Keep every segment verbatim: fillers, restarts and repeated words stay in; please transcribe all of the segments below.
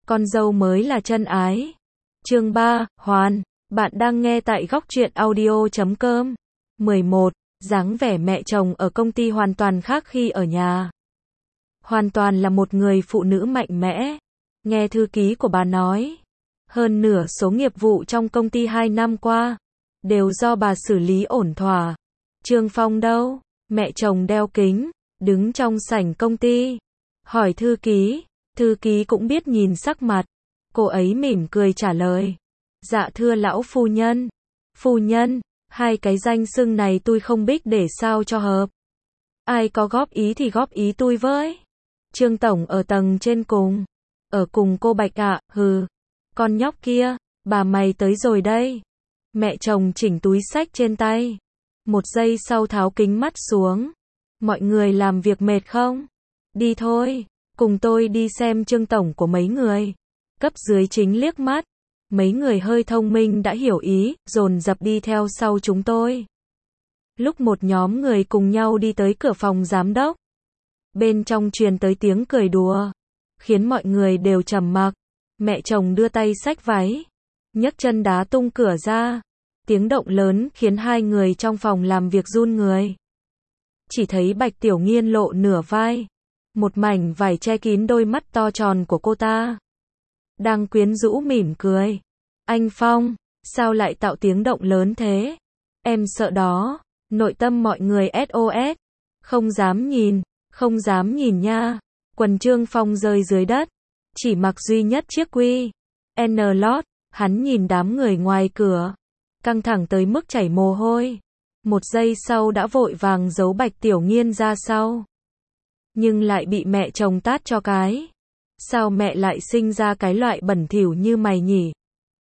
con dâu mới là chân ái. Chương ba, Hoàn, bạn đang nghe tại góc truyện audio chấm com. mười một. Dáng vẻ mẹ chồng ở công ty hoàn toàn khác khi ở nhà. Hoàn toàn là một người phụ nữ mạnh mẽ. Nghe thư ký của bà nói, hơn nửa số nghiệp vụ trong công ty hai năm qua đều do bà xử lý ổn thỏa. Trương Phong đâu? Mẹ chồng đeo kính, đứng trong sảnh công ty, hỏi thư ký. Thư ký cũng biết nhìn sắc mặt, cô ấy mỉm cười trả lời, dạ thưa lão phu nhân. Phu nhân, hai cái danh xưng này tôi không biết để sao cho hợp. Ai có góp ý thì góp ý tôi với. Trương tổng ở tầng trên cùng, ở cùng cô Bạch ạ. Hừ, con nhóc kia, bà mày tới rồi đây. Mẹ chồng chỉnh túi xách trên tay, một giây sau tháo kính mắt xuống. Mọi người làm việc mệt không? Đi thôi, cùng tôi đi xem Trương tổng của mấy người. Cấp dưới chính liếc mắt, mấy người hơi thông minh đã hiểu ý, dồn dập đi theo sau chúng tôi. Lúc một nhóm người cùng nhau đi tới cửa phòng giám đốc, bên trong truyền tới tiếng cười đùa, khiến mọi người đều trầm mặc. Mẹ chồng đưa tay xách váy, nhấc chân đá tung cửa ra. Tiếng động lớn khiến hai người trong phòng làm việc run người. Chỉ thấy Bạch Tiểu Nghiên lộ nửa vai, một mảnh vải che kín đôi mắt to tròn của cô ta. Đang quyến rũ mỉm cười. Anh Phong, sao lại tạo tiếng động lớn thế? Em sợ đó. Nội tâm mọi người ét ô ét. Không dám nhìn, không dám nhìn nha. Quần Trương Phong rơi dưới đất, chỉ mặc duy nhất chiếc quy en lót. Hắn nhìn đám người ngoài cửa, căng thẳng tới mức chảy mồ hôi. Một giây sau đã vội vàng giấu Bạch Tiểu Nghiên ra sau, nhưng lại bị mẹ chồng tát cho cái. Sao mẹ lại sinh ra cái loại bẩn thỉu như mày nhỉ?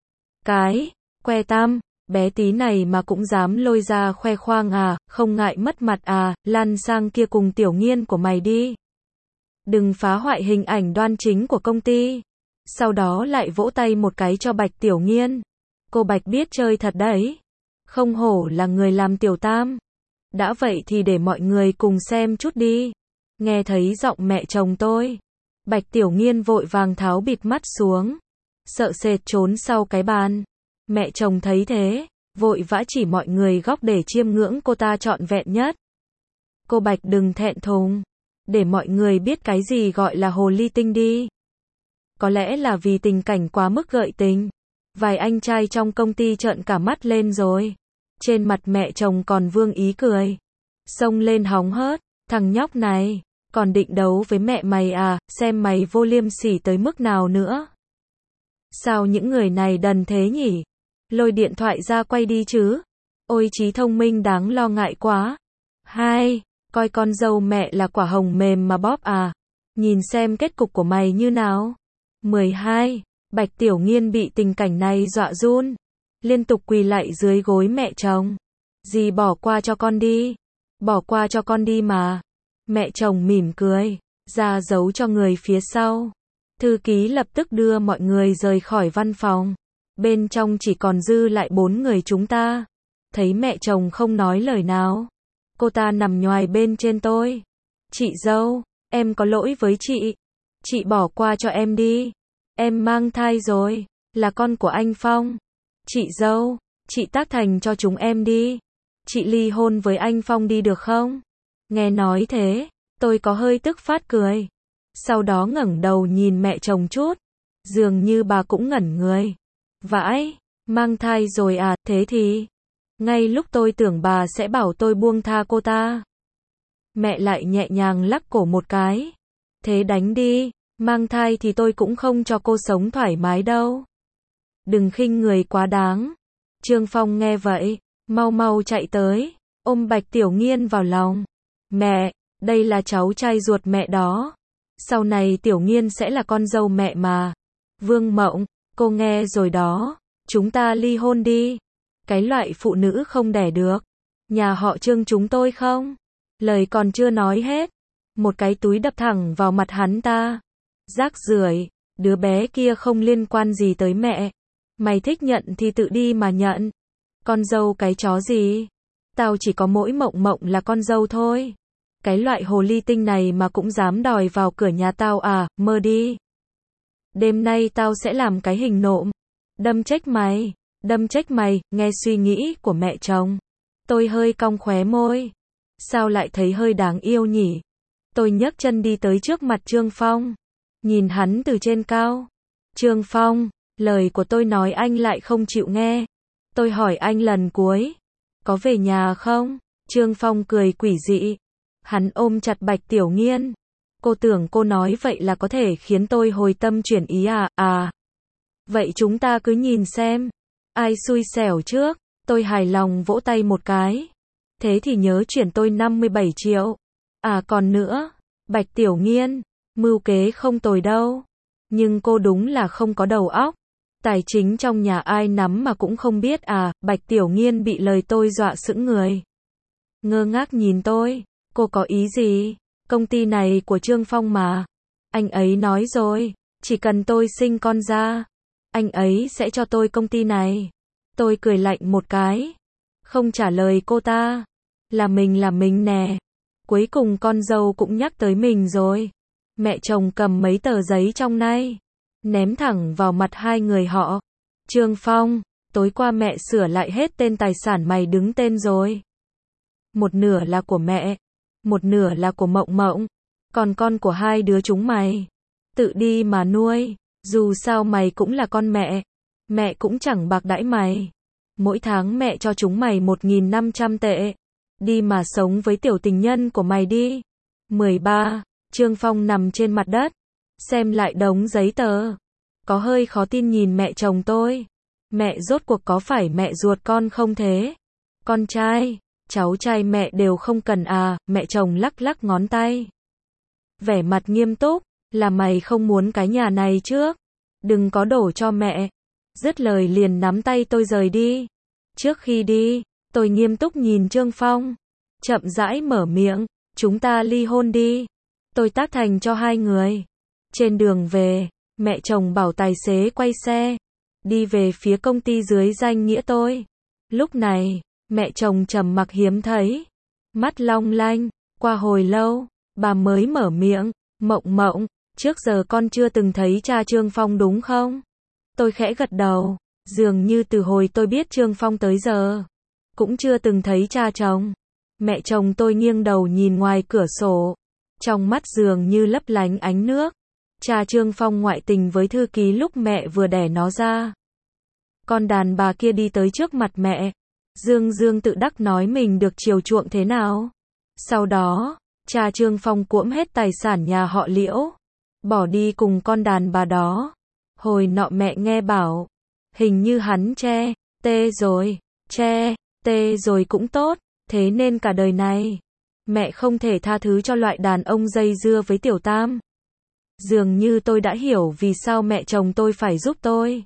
Cái que tăm bé tí này mà cũng dám lôi ra khoe khoang à? Không ngại mất mặt à? Lăn sang kia cùng Tiểu Nghiên của mày đi, đừng phá hoại hình ảnh đoan chính của công ty. Sau đó lại vỗ tay một cái cho Bạch Tiểu Nghiên. Cô Bạch biết chơi thật đấy, không hổ là người làm tiểu tam. Đã vậy thì để mọi người cùng xem chút đi. Nghe thấy giọng mẹ chồng tôi, Bạch Tiểu Nghiên vội vàng tháo bịt mắt xuống, sợ sệt trốn sau cái bàn. Mẹ chồng thấy thế, vội vã chỉ mọi người góc để chiêm ngưỡng cô ta trọn vẹn nhất. Cô Bạch đừng thẹn thùng, để mọi người biết cái gì gọi là hồ ly tinh đi. Có lẽ là vì tình cảnh quá mức gợi tình, vài anh trai trong công ty trợn cả mắt lên rồi. Trên mặt mẹ chồng còn vương ý cười, xông lên hóng hớt, thằng nhóc này, còn định đấu với mẹ mày à? Xem mày vô liêm sỉ tới mức nào nữa. Sao những người này đần thế nhỉ? Lôi điện thoại ra quay đi chứ. Ôi trí thông minh đáng lo ngại quá. Hai, coi con dâu mẹ là quả hồng mềm mà bóp à? Nhìn xem kết cục của mày như nào. mười hai. Bạch Tiểu Nghiên bị tình cảnh này dọa run, liên tục quỳ lạy dưới gối mẹ chồng. Dì bỏ qua cho con đi, bỏ qua cho con đi mà. Mẹ chồng mỉm cười, ra dấu cho người phía sau. Thư ký lập tức đưa mọi người rời khỏi văn phòng. Bên trong chỉ còn dư lại bốn người chúng ta. Thấy mẹ chồng không nói lời nào, cô ta nằm nhoài bên trên tôi. Chị dâu, em có lỗi với chị. Chị bỏ qua cho em đi. Em mang thai rồi, là con của anh Phong. Chị dâu, chị tác thành cho chúng em đi. Chị ly hôn với anh Phong đi được không? Nghe nói thế, tôi có hơi tức phát cười. Sau đó ngẩng đầu nhìn mẹ chồng chút. Dường như bà cũng ngẩn người. Vãi, mang thai rồi à? Thế thì, ngay lúc tôi tưởng bà sẽ bảo tôi buông tha cô ta, mẹ lại nhẹ nhàng lắc cổ một cái. Thế đánh đi, mang thai thì tôi cũng không cho cô sống thoải mái đâu. Đừng khinh người quá đáng. Trương Phong nghe vậy, mau mau chạy tới, ôm Bạch Tiểu Nghiên vào lòng. Mẹ, đây là cháu trai ruột mẹ đó. Sau này Tiểu Nghiên sẽ là con dâu mẹ mà. Vương Mộng, cô nghe rồi đó, chúng ta ly hôn đi. Cái loại phụ nữ không đẻ được, nhà họ Trương chúng tôi không. Lời còn chưa nói hết, một cái túi đập thẳng vào mặt hắn ta. Rác rưởi, đứa bé kia không liên quan gì tới mẹ. Mày thích nhận thì tự đi mà nhận. Con dâu cái chó gì? Tao chỉ có mỗi Mộng Mộng là con dâu thôi. Cái loại hồ ly tinh này mà cũng dám đòi vào cửa nhà tao à? Mơ đi. Đêm nay tao sẽ làm cái hình nộm. Đâm chết mày, đâm chết mày, nghe suy nghĩ của mẹ chồng. Tôi hơi cong khóe môi. Sao lại thấy hơi đáng yêu nhỉ? Tôi nhấc chân đi tới trước mặt Trương Phong. Nhìn hắn từ trên cao. Trương Phong, lời của tôi nói anh lại không chịu nghe. Tôi hỏi anh lần cuối. Có về nhà không? Trương Phong cười quỷ dị. Hắn ôm chặt Bạch Tiểu Nghiên. Cô tưởng cô nói vậy là có thể khiến tôi hồi tâm chuyển ý à? À. Vậy chúng ta cứ nhìn xem. Ai xui xẻo trước? Tôi hài lòng vỗ tay một cái. Thế thì nhớ chuyển tôi năm mươi bảy triệu. À còn nữa. Bạch Tiểu Nghiên. Mưu kế không tồi đâu. Nhưng cô đúng là không có đầu óc. Tài chính trong nhà ai nắm mà cũng không biết à? Bạch Tiểu Nghiên bị lời tôi dọa sững người. Ngơ ngác nhìn tôi. Cô có ý gì? Công ty này của Trương Phong mà. Anh ấy nói rồi. Chỉ cần tôi sinh con ra. Anh ấy sẽ cho tôi công ty này. Tôi cười lạnh một cái. Không trả lời cô ta. Là mình là mình nè. Cuối cùng con dâu cũng nhắc tới mình rồi. Mẹ chồng cầm mấy tờ giấy trong nay. Ném thẳng vào mặt hai người họ. Trương Phong, tối qua mẹ sửa lại hết tên tài sản mày đứng tên rồi. Một nửa là của mẹ. Một nửa là của Mộng Mộng. Còn con của hai đứa chúng mày. Tự đi mà nuôi. Dù sao mày cũng là con mẹ. Mẹ cũng chẳng bạc đãi mày. Mỗi tháng mẹ cho chúng mày một nghìn năm trăm tệ. Đi mà sống với tiểu tình nhân của mày đi. mười ba. Trương Phong nằm trên mặt đất. Xem lại đống giấy tờ. Có hơi khó tin nhìn mẹ chồng tôi. Mẹ rốt cuộc có phải mẹ ruột con không thế? Con trai, cháu trai mẹ đều không cần à? Mẹ chồng lắc lắc ngón tay. Vẻ mặt nghiêm túc. Là mày không muốn cái nhà này trước. Đừng có đổ cho mẹ. Dứt lời liền nắm tay tôi rời đi. Trước khi đi, tôi nghiêm túc nhìn Trương Phong. Chậm rãi mở miệng. Chúng ta ly hôn đi. Tôi tác thành cho hai người. Trên đường về, mẹ chồng bảo tài xế quay xe. Đi về phía công ty dưới danh nghĩa tôi. Lúc này, mẹ chồng trầm mặc hiếm thấy. Mắt long lanh. Qua hồi lâu, bà mới mở miệng. Mộng Mộng, trước giờ con chưa từng thấy cha Trương Phong đúng không? Tôi khẽ gật đầu. Dường như từ hồi tôi biết Trương Phong tới giờ, cũng chưa từng thấy cha chồng. Mẹ chồng tôi nghiêng đầu nhìn ngoài cửa sổ. Trong mắt dường như lấp lánh ánh nước. Cha Trương Phong ngoại tình với thư ký lúc mẹ vừa đẻ nó ra. Con đàn bà kia đi tới trước mặt mẹ. Dương dương tự đắc nói mình được chiều chuộng thế nào. Sau đó, cha Trương Phong cuỗm hết tài sản nhà họ Liễu. Bỏ đi cùng con đàn bà đó. Hồi nọ mẹ nghe bảo. Hình như hắn che, tê rồi. Che, tê rồi cũng tốt. Thế nên cả đời này, mẹ không thể tha thứ cho loại đàn ông dây dưa với Tiểu Tam. Dường như tôi đã hiểu vì sao mẹ chồng tôi phải giúp tôi.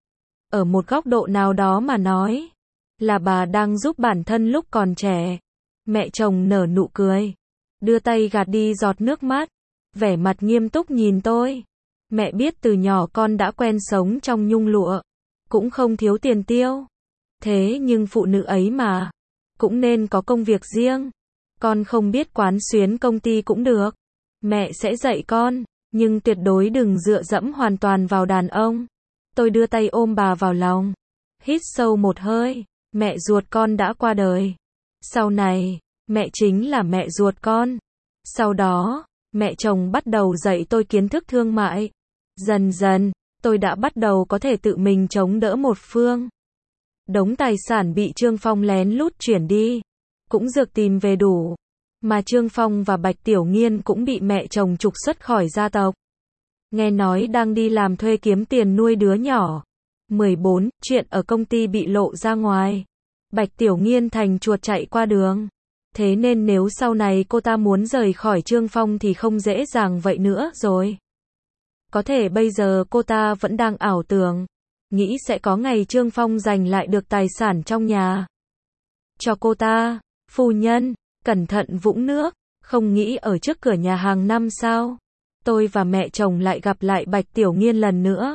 Ở một góc độ nào đó mà nói, là bà đang giúp bản thân lúc còn trẻ. Mẹ chồng nở nụ cười, đưa tay gạt đi giọt nước mắt, vẻ mặt nghiêm túc nhìn tôi. Mẹ biết từ nhỏ con đã quen sống trong nhung lụa, cũng không thiếu tiền tiêu. Thế nhưng phụ nữ ấy mà, cũng nên có công việc riêng. Con không biết quán xuyến công ty cũng được. Mẹ sẽ dạy con, nhưng tuyệt đối đừng dựa dẫm hoàn toàn vào đàn ông. Tôi đưa tay ôm bà vào lòng. Hít sâu một hơi. Mẹ ruột con đã qua đời. Sau này, mẹ chính là mẹ ruột con. Sau đó, mẹ chồng bắt đầu dạy tôi kiến thức thương mại. Dần dần, tôi đã bắt đầu có thể tự mình chống đỡ một phương. Đống tài sản bị Trương Phong lén lút chuyển đi, cũng rược tìm về đủ. Mà Trương Phong và Bạch Tiểu Nghiên cũng bị mẹ chồng trục xuất khỏi gia tộc. Nghe nói đang đi làm thuê kiếm tiền nuôi đứa nhỏ. mười bốn, chuyện ở công ty bị lộ ra ngoài. Bạch Tiểu Nghiên thành chuột chạy qua đường. Thế nên nếu sau này cô ta muốn rời khỏi Trương Phong thì không dễ dàng vậy nữa rồi. Có thể bây giờ cô ta vẫn đang ảo tưởng, nghĩ sẽ có ngày Trương Phong giành lại được tài sản trong nhà cho cô ta. Phu nhân, cẩn thận vũng nước, không nghĩ ở trước cửa nhà hàng năm sao. Tôi và mẹ chồng lại gặp lại Bạch Tiểu Nghiên lần nữa.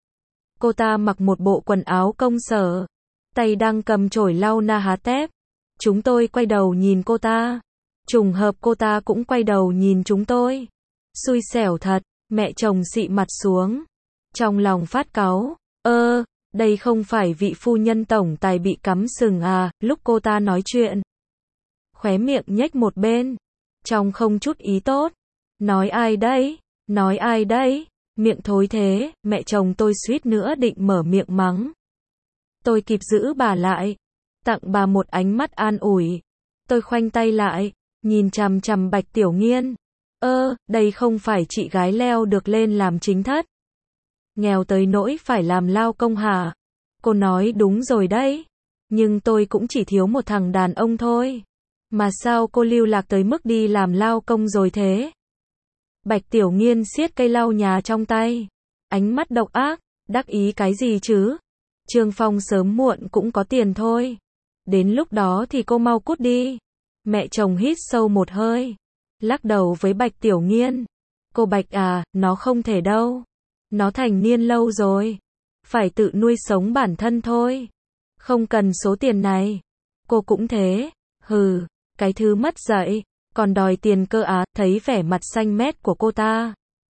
Cô ta mặc một bộ quần áo công sở, tay đang cầm chổi lau na há tép. Chúng tôi quay đầu nhìn cô ta. Trùng hợp cô ta cũng quay đầu nhìn chúng tôi. Xui xẻo thật, mẹ chồng xị mặt xuống. Trong lòng phát cáu, ơ, đây không phải vị phu nhân tổng tài bị cắm sừng à, lúc cô ta nói chuyện. Khóe miệng nhếch một bên, trong không chút ý tốt. Nói ai đấy, nói ai đấy, miệng thối thế, mẹ chồng tôi suýt nữa định mở miệng mắng. Tôi kịp giữ bà lại, tặng bà một ánh mắt an ủi. Tôi khoanh tay lại, nhìn chằm chằm Bạch Tiểu Nghiên. Ơ, đây không phải chị gái leo được lên làm chính thất. Nghèo tới nỗi phải làm lao công hả? Cô nói đúng rồi đấy. Nhưng tôi cũng chỉ thiếu một thằng đàn ông thôi. Mà sao cô lưu lạc tới mức đi làm lao công rồi thế? Bạch Tiểu Nghiên siết cây lau nhà trong tay. Ánh mắt độc ác, đắc ý cái gì chứ? Trương Phong sớm muộn cũng có tiền thôi. Đến lúc đó thì cô mau cút đi. Mẹ chồng hít sâu một hơi. Lắc đầu với Bạch Tiểu Nghiên. Cô Bạch à, nó không thể đâu. Nó thành niên lâu rồi. Phải tự nuôi sống bản thân thôi. Không cần số tiền này. Cô cũng thế. Hừ, cái thứ mất dạy. Còn đòi tiền cơ á, thấy vẻ mặt xanh mét của cô ta.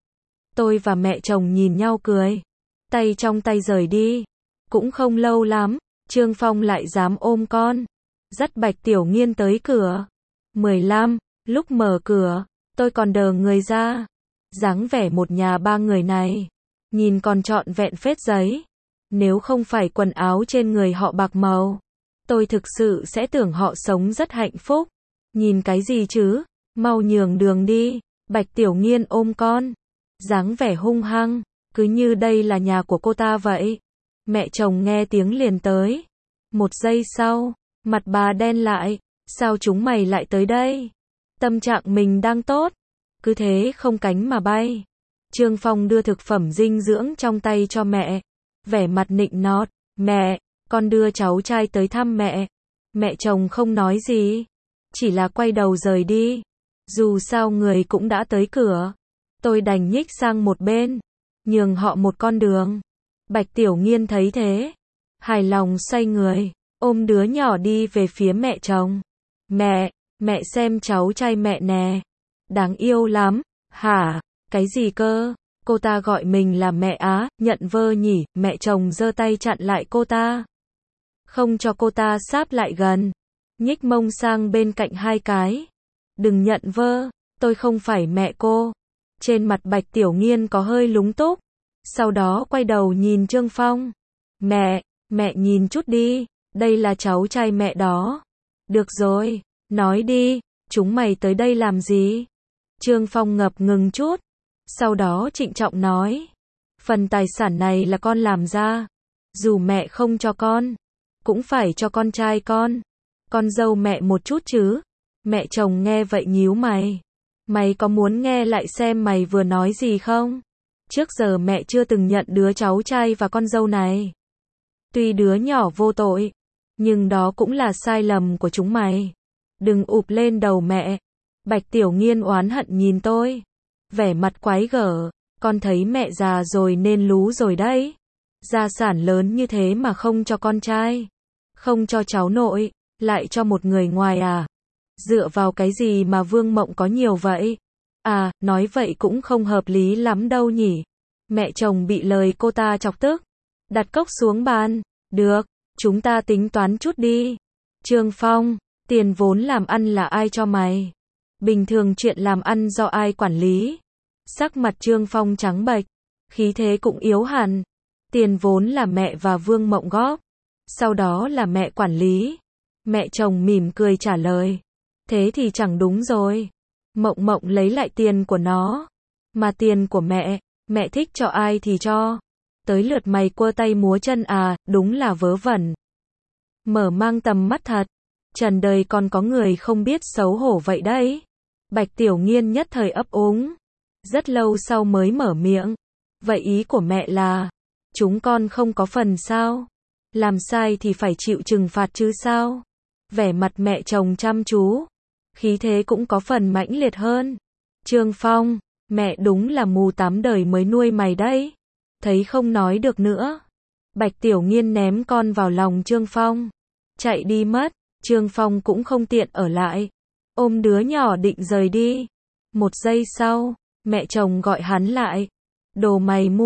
Tôi và mẹ chồng nhìn nhau cười. Tay trong tay rời đi. Cũng không lâu lắm, Trương Phong lại dám ôm con. Dắt Bạch Tiểu Nghiên tới cửa. mười lăm, lúc mở cửa, tôi còn đờ người ra. Dáng vẻ một nhà ba người này. Nhìn còn trọn vẹn phết giấy. Nếu không phải quần áo trên người họ bạc màu, tôi thực sự sẽ tưởng họ sống rất hạnh phúc. Nhìn cái gì chứ, mau nhường đường đi. Bạch Tiểu Nghiên ôm con. Dáng vẻ hung hăng, cứ như đây là nhà của cô ta vậy. Mẹ chồng nghe tiếng liền tới. Một giây sau, mặt bà đen lại. Sao chúng mày lại tới đây? Tâm trạng mình đang tốt. Cứ thế không cánh mà bay. Trương Phong đưa thực phẩm dinh dưỡng trong tay cho mẹ. Vẻ mặt nịnh nọt. Mẹ, con đưa cháu trai tới thăm mẹ. Mẹ chồng không nói gì. Chỉ là quay đầu rời đi. Dù sao người cũng đã tới cửa. Tôi đành nhích sang một bên. Nhường họ một con đường. Bạch Tiểu Nghiên thấy thế. Hài lòng xoay người. Ôm đứa nhỏ đi về phía mẹ chồng. Mẹ, mẹ xem cháu trai mẹ nè. Đáng yêu lắm. Hả? Cái gì cơ? Cô ta gọi mình là mẹ á, nhận vơ nhỉ. Mẹ chồng giơ tay chặn lại cô ta. Không cho cô ta sáp lại gần. Nhích mông sang bên cạnh hai cái. Đừng nhận vơ, tôi không phải mẹ cô. Trên mặt Bạch Tiểu Nghiên có hơi lúng túc. Sau đó quay đầu nhìn Trương Phong. Mẹ, mẹ nhìn chút đi, đây là cháu trai mẹ đó. Được rồi, nói đi, chúng mày tới đây làm gì? Trương Phong ngập ngừng chút. Sau đó trịnh trọng nói. Phần tài sản này là con làm ra. Dù mẹ không cho con, cũng phải cho con trai con. Con dâu mẹ một chút chứ. Mẹ chồng nghe vậy nhíu mày. Mày có muốn nghe lại xem mày vừa nói gì không? Trước giờ mẹ chưa từng nhận đứa cháu trai và con dâu này. Tuy đứa nhỏ vô tội, nhưng đó cũng là sai lầm của chúng mày. Đừng ụp lên đầu mẹ. Bạch Tiểu Nghiên oán hận nhìn tôi. Vẻ mặt quái gở. Con thấy mẹ già rồi nên lú rồi đấy. Gia sản lớn như thế mà không cho con trai. Không cho cháu nội. Lại cho một người ngoài à? Dựa vào cái gì mà Vương Mộng có nhiều vậy? À, nói vậy cũng không hợp lý lắm đâu nhỉ. Mẹ chồng bị lời cô ta chọc tức. Đặt cốc xuống bàn. Được, chúng ta tính toán chút đi. Trương Phong, tiền vốn làm ăn là ai cho mày? Bình thường chuyện làm ăn do ai quản lý? Sắc mặt Trương Phong trắng bệch, khí thế cũng yếu hẳn. Tiền vốn là mẹ và Vương Mộng góp. Sau đó là mẹ quản lý. Mẹ chồng mỉm cười trả lời. Thế thì chẳng đúng rồi. Mộng Mộng lấy lại tiền của nó. Mà tiền của mẹ, mẹ thích cho ai thì cho. Tới lượt mày quơ tay múa chân à, đúng là vớ vẩn. Mở mang tầm mắt thật. Trần đời còn có người không biết xấu hổ vậy đấy. Bạch Tiểu Nghiên nhất thời ấp úng. Rất lâu sau mới mở miệng. Vậy ý của mẹ là, chúng con không có phần sao? Làm sai thì phải chịu trừng phạt chứ sao? Vẻ mặt mẹ chồng chăm chú. Khí thế cũng có phần mãnh liệt hơn. Trương Phong, mẹ đúng là mù tám đời mới nuôi mày đấy. Thấy không nói được nữa. Bạch Tiểu Nghiên ném con vào lòng Trương Phong. Chạy đi mất. Trương Phong cũng không tiện ở lại. Ôm đứa nhỏ định rời đi. Một giây sau, mẹ chồng gọi hắn lại. Đồ mày mua,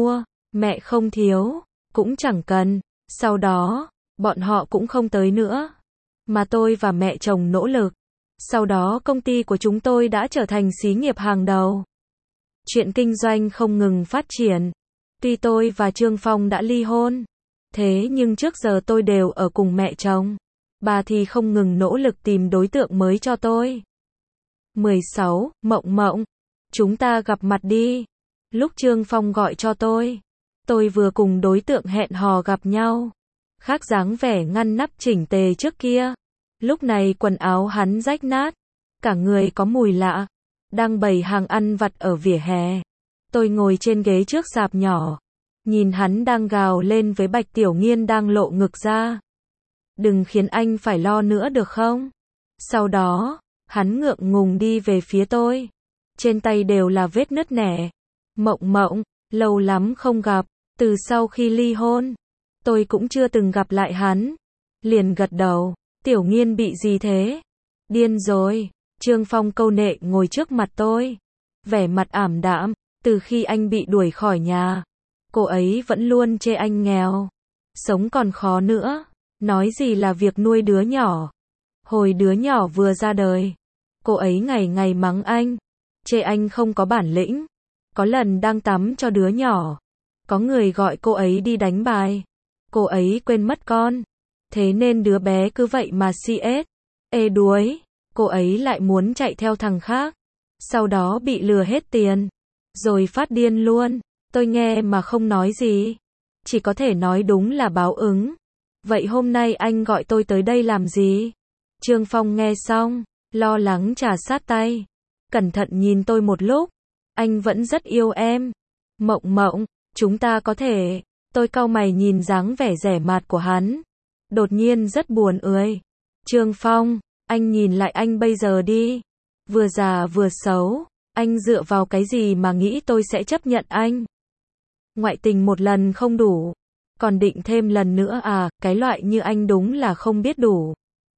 Mẹ không thiếu, cũng chẳng cần. Sau đó, bọn họ cũng không tới nữa. Mà tôi và mẹ chồng nỗ lực. Sau đó công ty của chúng tôi đã trở thành xí nghiệp hàng đầu. Chuyện kinh doanh không ngừng phát triển. Tuy tôi và Trương Phong đã ly hôn, thế nhưng trước giờ tôi đều ở cùng mẹ chồng. Bà thì không ngừng nỗ lực tìm đối tượng mới cho tôi. mười sáu. Mộng Mộng, chúng ta gặp mặt đi. Lúc Trương Phong gọi cho tôi, tôi vừa cùng đối tượng hẹn hò gặp nhau. Khác dáng vẻ ngăn nắp chỉnh tề trước kia. Lúc này quần áo hắn rách nát, cả người có mùi lạ, đang bày hàng ăn vặt ở vỉa hè. Tôi ngồi trên ghế trước sạp nhỏ, nhìn hắn đang gào lên với Bạch Tiểu Nghiên đang lộ ngực ra. Đừng khiến anh phải lo nữa được không? Sau đó, hắn ngượng ngùng đi về phía tôi. Trên tay đều là vết nứt nẻ. Mộng Mộng, lâu lắm không gặp, từ sau khi ly hôn, tôi cũng chưa từng gặp lại hắn. Liền gật đầu, Tiểu Nghiên bị gì thế? Điên rồi. Trương Phong câu nệ ngồi trước mặt tôi, vẻ mặt ảm đạm. Từ khi anh bị đuổi khỏi nhà, cô ấy vẫn luôn chê anh nghèo, sống còn khó nữa, nói gì là việc nuôi đứa nhỏ. Hồi đứa nhỏ vừa ra đời, cô ấy ngày ngày mắng anh, chê anh không có bản lĩnh. Có lần đang tắm cho đứa nhỏ, có người gọi cô ấy đi đánh bài, cô ấy quên mất con, thế nên đứa bé cứ vậy mà xê ét. Ê đuối, cô ấy lại muốn chạy theo thằng khác, sau đó bị lừa hết tiền, rồi phát điên luôn. Tôi nghe mà không nói gì, chỉ có thể nói đúng là báo ứng. Vậy hôm nay anh gọi tôi tới đây làm gì? Trương Phong nghe xong, lo lắng trà sát tay, cẩn thận nhìn tôi một lúc. Anh vẫn rất yêu em. Mộng Mộng, chúng ta có thể. Tôi cau mày nhìn dáng vẻ rẻ mạt của hắn, đột nhiên rất buồn ươi. Trương Phong, anh nhìn lại anh bây giờ đi, vừa già vừa xấu, anh dựa vào cái gì mà nghĩ tôi sẽ chấp nhận anh? Ngoại tình một lần không đủ, còn định thêm lần nữa à? Cái loại như anh đúng là không biết đủ.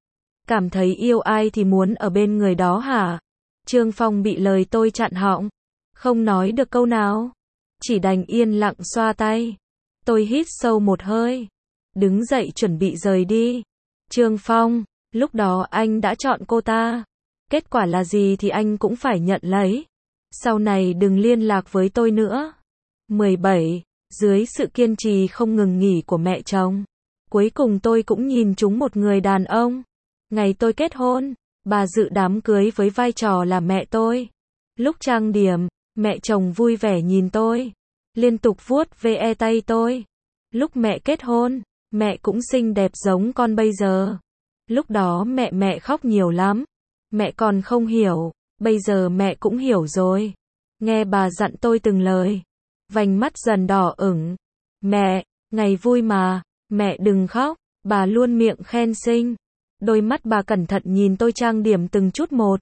Cảm thấy yêu ai thì muốn ở bên người đó hả? Trương Phong bị lời tôi chặn họng, không nói được câu nào, chỉ đành yên lặng xoa tay. Tôi hít sâu một hơi, đứng dậy chuẩn bị rời đi. Trương Phong, lúc đó anh đã chọn cô ta, kết quả là gì thì anh cũng phải nhận lấy. Sau này đừng liên lạc với tôi nữa. mười bảy. Dưới sự kiên trì không ngừng nghỉ của mẹ chồng, cuối cùng tôi cũng nhìn trúng một người đàn ông. Ngày tôi kết hôn, bà dự đám cưới với vai trò là mẹ tôi. Lúc trang điểm, mẹ chồng vui vẻ nhìn tôi, liên tục vuốt ve tay tôi. Lúc mẹ kết hôn, mẹ cũng xinh đẹp giống con bây giờ. Lúc đó mẹ mẹ khóc nhiều lắm, mẹ còn không hiểu, bây giờ mẹ cũng hiểu rồi. Nghe bà dặn tôi từng lời, vành mắt dần đỏ ửng. Mẹ, ngày vui mà, mẹ đừng khóc, bà luôn miệng khen xinh. Đôi mắt bà cẩn thận nhìn tôi trang điểm từng chút một.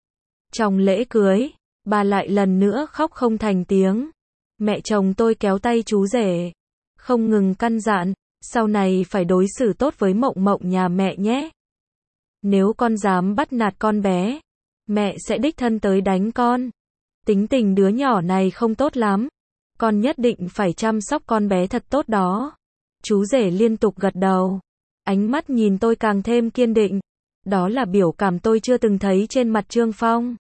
Trong lễ cưới, bà lại lần nữa khóc không thành tiếng. Mẹ chồng tôi kéo tay chú rể, không ngừng căn dặn, sau này phải đối xử tốt với Mộng Mộng nhà mẹ nhé. Nếu con dám bắt nạt con bé, mẹ sẽ đích thân tới đánh con. Tính tình đứa nhỏ này không tốt lắm, con nhất định phải chăm sóc con bé thật tốt đó. Chú rể liên tục gật đầu, ánh mắt nhìn tôi càng thêm kiên định. Đó là biểu cảm tôi chưa từng thấy trên mặt Trương Phong.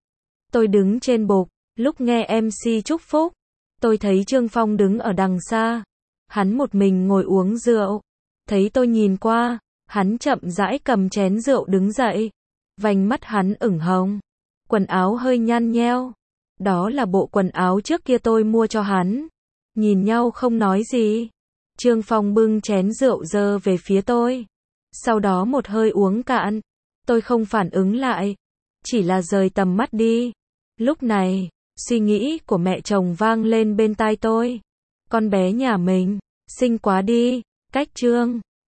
Tôi đứng trên bục, lúc nghe em xê chúc phúc, tôi thấy Trương Phong đứng ở đằng xa. Hắn một mình ngồi uống rượu. Thấy tôi nhìn qua, hắn chậm rãi cầm chén rượu đứng dậy. Vành mắt hắn ửng hồng, quần áo hơi nhăn nheo. Đó là bộ quần áo trước kia tôi mua cho hắn. Nhìn nhau không nói gì. Trương Phong bưng chén rượu dơ về phía tôi. Sau đó một hơi uống cạn. Tôi không phản ứng lại, chỉ là rời tầm mắt đi. Lúc này, suy nghĩ của mẹ chồng vang lên bên tai tôi. Con bé nhà mình, xinh quá đi, cách Trương